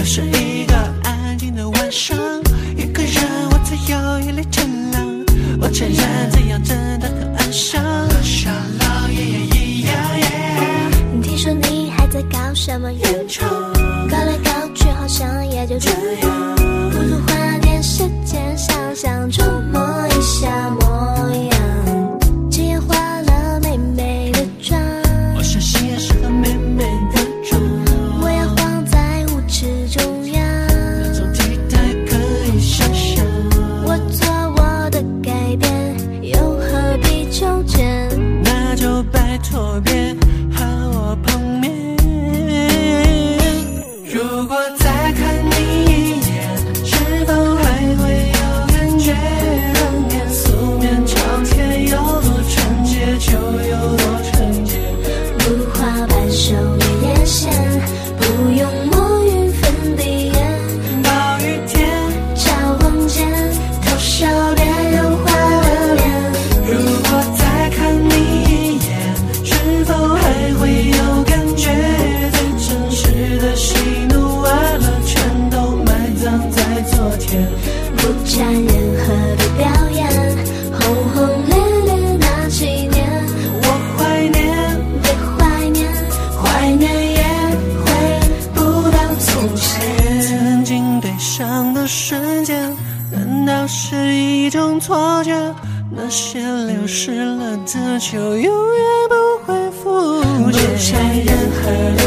是一个安静的晚上，一个人我才有一粒成浪。我承认这样真的很安详，像老爷爷一样。 听说你还在搞什么原创，搞来搞去好像也就这样，不如花点时间想想，琢磨一下模样。既然化了美美的妆， 我相信也是个美美的妆， 我要晃在舞池中央， 那种体态可以想象。 我做我的改变，又何必纠结？ 那就拜托别和我碰面。如果再看你一眼，是否还会有感觉？当年素面朝天，有多纯洁就有多纯洁。 不画半袖月眼线，不用抹匀粉底液， 暴雨天照光间，偷笑别人花了脸。 如果再看你一眼，是否还会有感觉？最真实的喜怒哀乐全都埋葬在昨天， 不沾任何的表演，轰轰烈烈那几年， 我怀念， 别怀念，怀念也回不到从前。 曾经悲伤的瞬间，难道是一种错觉？那些流失了的就永远不会复不见。 沾任何的